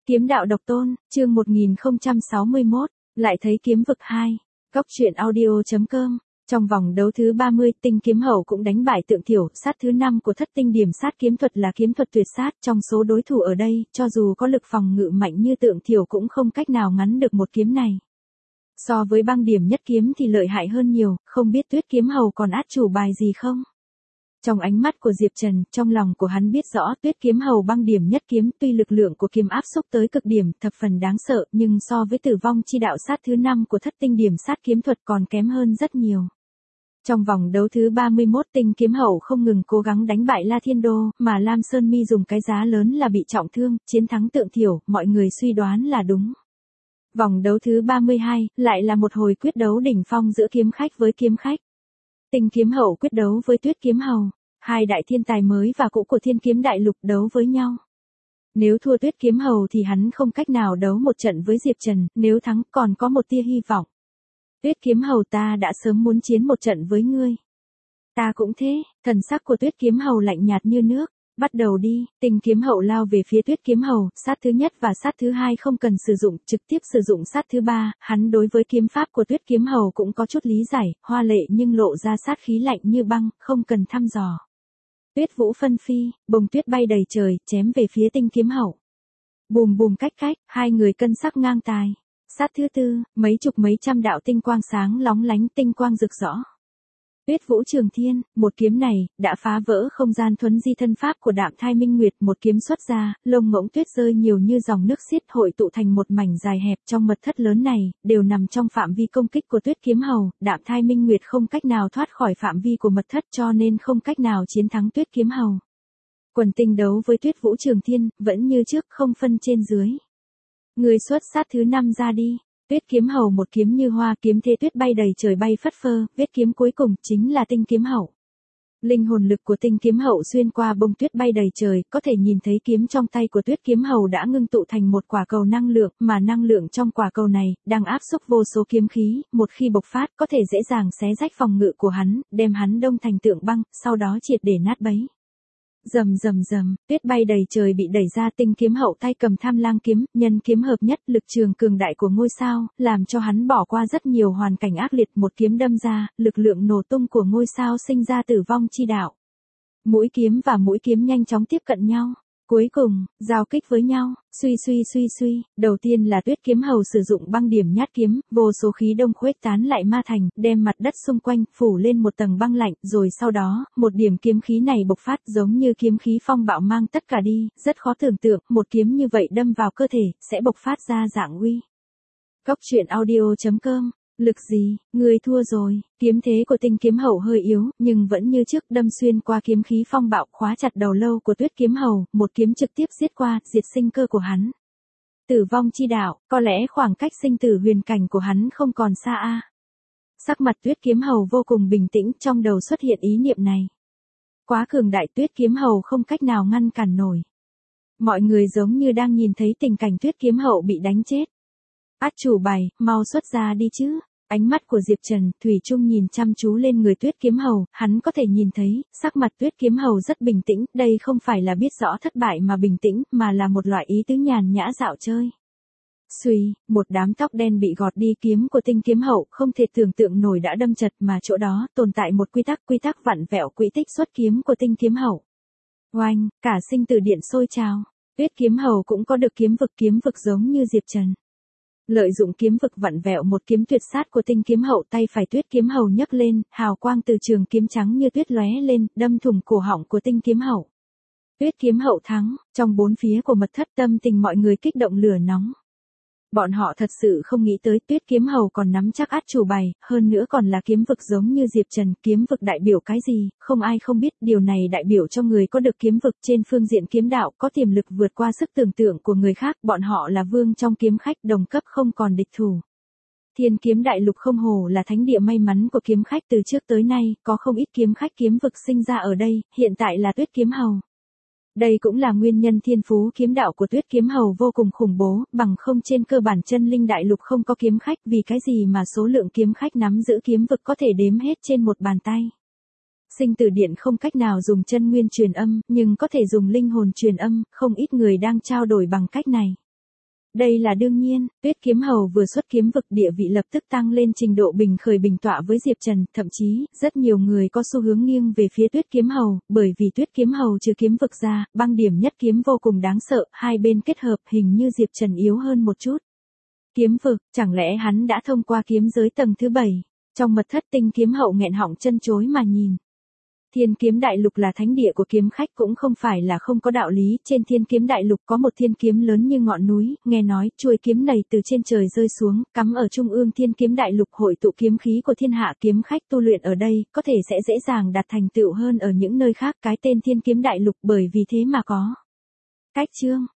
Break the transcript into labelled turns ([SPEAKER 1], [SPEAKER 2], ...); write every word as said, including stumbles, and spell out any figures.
[SPEAKER 1] Kiếm đạo độc tôn, chương một nghìn không trăm sáu mươi mốt, lại thấy kiếm vực hai. Cốc truyện audio.com. Trong vòng đấu thứ ba mươi, Tinh Kiếm Hầu cũng đánh bại Tượng Thiểu, sát thứ năm của thất tinh điểm sát kiếm thuật là kiếm thuật tuyệt sát. Trong số đối thủ ở đây, cho dù có lực phòng ngự mạnh như Tượng Thiểu cũng không cách nào ngắn được một kiếm này. So với băng điểm nhất kiếm thì lợi hại hơn nhiều, không biết Tuyết Kiếm Hầu còn át chủ bài gì không? Trong ánh mắt của Diệp Trần, trong lòng của hắn biết rõ Tuyết Kiếm Hầu băng điểm nhất kiếm tuy lực lượng của kiếm áp xúc tới cực điểm, thập phần đáng sợ, nhưng so với Tử Vong Chi Đạo sát thứ năm của thất tinh điểm sát kiếm thuật còn kém hơn rất nhiều. Trong vòng đấu thứ ba mươi mốt, Tinh Kiếm Hầu không ngừng cố gắng đánh bại La Thiên Đô, mà Lam Sơn Mi dùng cái giá lớn là bị trọng thương, chiến thắng Tượng Thiểu, mọi người suy đoán là đúng. Vòng đấu thứ ba mươi hai, lại là một hồi quyết đấu đỉnh phong giữa kiếm khách với kiếm khách. Tinh Kiếm Hầu quyết đấu với Tuyết Kiếm Hầu, hai đại thiên tài mới và cũ của Thiên Kiếm Đại Lục đấu với nhau. Nếu thua Tuyết Kiếm Hầu thì hắn không cách nào đấu một trận với Diệp Trần, nếu thắng còn có một tia hy vọng. Tuyết Kiếm Hầu, ta đã sớm muốn chiến một trận với ngươi. Ta cũng thế, thần sắc của Tuyết Kiếm Hầu lạnh nhạt như nước. Bắt đầu đi. Tinh Kiếm Hầu lao về phía Tuyết Kiếm Hầu, sát thứ nhất và sát thứ hai không cần sử dụng, trực tiếp sử dụng sát thứ ba. Hắn đối với kiếm pháp của Tuyết Kiếm Hầu cũng có chút lý giải, hoa lệ nhưng lộ ra sát khí lạnh như băng, không cần thăm dò. Tuyết vũ phân phi, bông tuyết bay đầy trời, chém về phía Tinh Kiếm Hầu. Bùm bùm cách cách, hai người cân sắc ngang tài. Sát thứ tư, mấy chục mấy trăm đạo tinh quang sáng lóng lánh, tinh quang rực rỡ. Tuyết Vũ Trường Thiên, một kiếm này, đã phá vỡ không gian thuấn di thân pháp của Đạm Thai Minh Nguyệt, một kiếm xuất ra, lông ngỗng tuyết rơi nhiều như dòng nước xiết hội tụ thành một mảnh dài hẹp trong mật thất lớn này, đều nằm trong phạm vi công kích của Tuyết Kiếm Hầu, Đạm Thai Minh Nguyệt không cách nào thoát khỏi phạm vi của mật thất cho nên không cách nào chiến thắng Tuyết Kiếm Hầu. Quần tinh đấu với Tuyết Vũ Trường Thiên, vẫn như trước không phân trên dưới. Người xuất sát thứ năm ra đi. Tuyết Kiếm Hầu một kiếm như hoa, kiếm thế tuyết bay đầy trời bay phất phơ, vết kiếm cuối cùng chính là Tinh Kiếm Hầu. Linh hồn lực của Tinh Kiếm Hầu xuyên qua bông tuyết bay đầy trời, có thể nhìn thấy kiếm trong tay của Tuyết Kiếm Hầu đã ngưng tụ thành một quả cầu năng lượng, mà năng lượng trong quả cầu này đang áp xúc vô số kiếm khí, một khi bộc phát có thể dễ dàng xé rách phòng ngự của hắn, đem hắn đông thành tượng băng, sau đó triệt để nát bấy. Rầm rầm rầm, tuyết bay đầy trời bị đẩy ra, Tinh Kiếm Hậu tay cầm Tham Lang kiếm, nhân kiếm hợp nhất, lực trường cường đại của ngôi sao, làm cho hắn bỏ qua rất nhiều hoàn cảnh ác liệt, một kiếm đâm ra, lực lượng nổ tung của ngôi sao sinh ra Tử Vong Chi Đạo. Mũi kiếm và mũi kiếm nhanh chóng tiếp cận nhau, cuối cùng, giao kích với nhau, suy suy suy suy, đầu tiên là Tuyết Kiếm Hầu sử dụng băng điểm nhát kiếm, vô số khí đông khuếch tán lại ma thành, đem mặt đất xung quanh phủ lên một tầng băng lạnh, rồi sau đó, một điểm kiếm khí này bộc phát giống như kiếm khí phong bạo mang tất cả đi, rất khó tưởng tượng, một kiếm như vậy đâm vào cơ thể, sẽ bộc phát ra dạng uy. Cốc truyện audio.com. Lực gì, người thua rồi, kiếm thế của Tinh Kiếm Hầu hơi yếu, nhưng vẫn như trước đâm xuyên qua kiếm khí phong bạo, khóa chặt đầu lâu của Tuyết Kiếm Hầu, một kiếm trực tiếp giết qua, diệt sinh cơ của hắn. Tử Vong Chi Đạo, có lẽ khoảng cách sinh tử huyền cảnh của hắn không còn xa a. Sắc mặt Tuyết Kiếm Hầu vô cùng bình tĩnh, trong đầu xuất hiện ý niệm này. Quá cường đại, Tuyết Kiếm Hầu không cách nào ngăn cản nổi. Mọi người giống như đang nhìn thấy tình cảnh Tuyết Kiếm Hầu bị đánh chết. Át chủ bài, mau xuất ra đi chứ. Ánh mắt của Diệp Trần, thủy chung nhìn chăm chú lên người Tuyết Kiếm Hầu, hắn có thể nhìn thấy, sắc mặt Tuyết Kiếm Hầu rất bình tĩnh, đây không phải là biết rõ thất bại mà bình tĩnh, mà là một loại ý tứ nhàn nhã dạo chơi. Xuy, một đám tóc đen bị gọt đi, kiếm của Tinh Kiếm Hầu không thể tưởng tượng nổi đã đâm chật, mà chỗ đó tồn tại một quy tắc, quy tắc vặn vẹo quỹ tích xuất kiếm của Tinh Kiếm Hầu. Oanh, cả sinh tử điện sôi trào. Tuyết Kiếm Hầu cũng có được kiếm vực, kiếm vực giống như Diệp Trần. Lợi dụng kiếm vực vặn vẹo một kiếm tuyệt sát của Tinh Kiếm Hầu, tay phải Tuyết Kiếm Hầu nhấc lên, hào quang từ trường kiếm trắng như tuyết lóe lên, đâm thủng cổ họng của Tinh Kiếm Hầu. Tuyết Kiếm Hầu thắng, trong bốn phía của mật thất tâm tình mọi người kích động lửa nóng. Bọn họ thật sự không nghĩ tới Tuyết Kiếm Hầu còn nắm chắc át chủ bài, hơn nữa còn là kiếm vực giống như Diệp Trần, kiếm vực đại biểu cái gì, không ai không biết, điều này đại biểu cho người có được kiếm vực trên phương diện kiếm đạo, có tiềm lực vượt qua sức tưởng tượng của người khác, bọn họ là vương trong kiếm khách, đồng cấp không còn địch thủ. Thiên Kiếm Đại Lục không hồ là thánh địa may mắn của kiếm khách, từ trước tới nay, có không ít kiếm khách kiếm vực sinh ra ở đây, hiện tại là Tuyết Kiếm Hầu. Đây cũng là nguyên nhân thiên phú kiếm đạo của Tuyết Kiếm Hầu vô cùng khủng bố, bằng không trên cơ bản chân linh đại lục không có kiếm khách, vì cái gì mà số lượng kiếm khách nắm giữ kiếm vực có thể đếm hết trên một bàn tay. Sinh tử điện không cách nào dùng chân nguyên truyền âm, nhưng có thể dùng linh hồn truyền âm, không ít người đang trao đổi bằng cách này. Đây là đương nhiên, Tuyết Kiếm Hầu vừa xuất kiếm vực địa vị lập tức tăng lên trình độ bình khởi bình tọa với Diệp Trần, thậm chí, rất nhiều người có xu hướng nghiêng về phía Tuyết Kiếm Hầu, bởi vì Tuyết Kiếm Hầu trừ kiếm vực ra, băng điểm nhất kiếm vô cùng đáng sợ, hai bên kết hợp hình như Diệp Trần yếu hơn một chút. Kiếm vực, chẳng lẽ hắn đã thông qua kiếm giới tầng thứ bảy, trong mật thất Tinh Kiếm Hậu nghẹn họng chân chối mà nhìn. Thiên Kiếm Đại Lục là thánh địa của kiếm khách cũng không phải là không có đạo lý, trên Thiên Kiếm Đại Lục có một thiên kiếm lớn như ngọn núi, nghe nói, chuôi kiếm này từ trên trời rơi xuống, cắm ở trung ương Thiên Kiếm Đại Lục hội tụ kiếm khí của thiên hạ, kiếm khách tu luyện ở đây, có thể sẽ dễ dàng đạt thành tựu hơn ở những nơi khác, cái tên Thiên Kiếm Đại Lục bởi vì thế mà có. Cách chương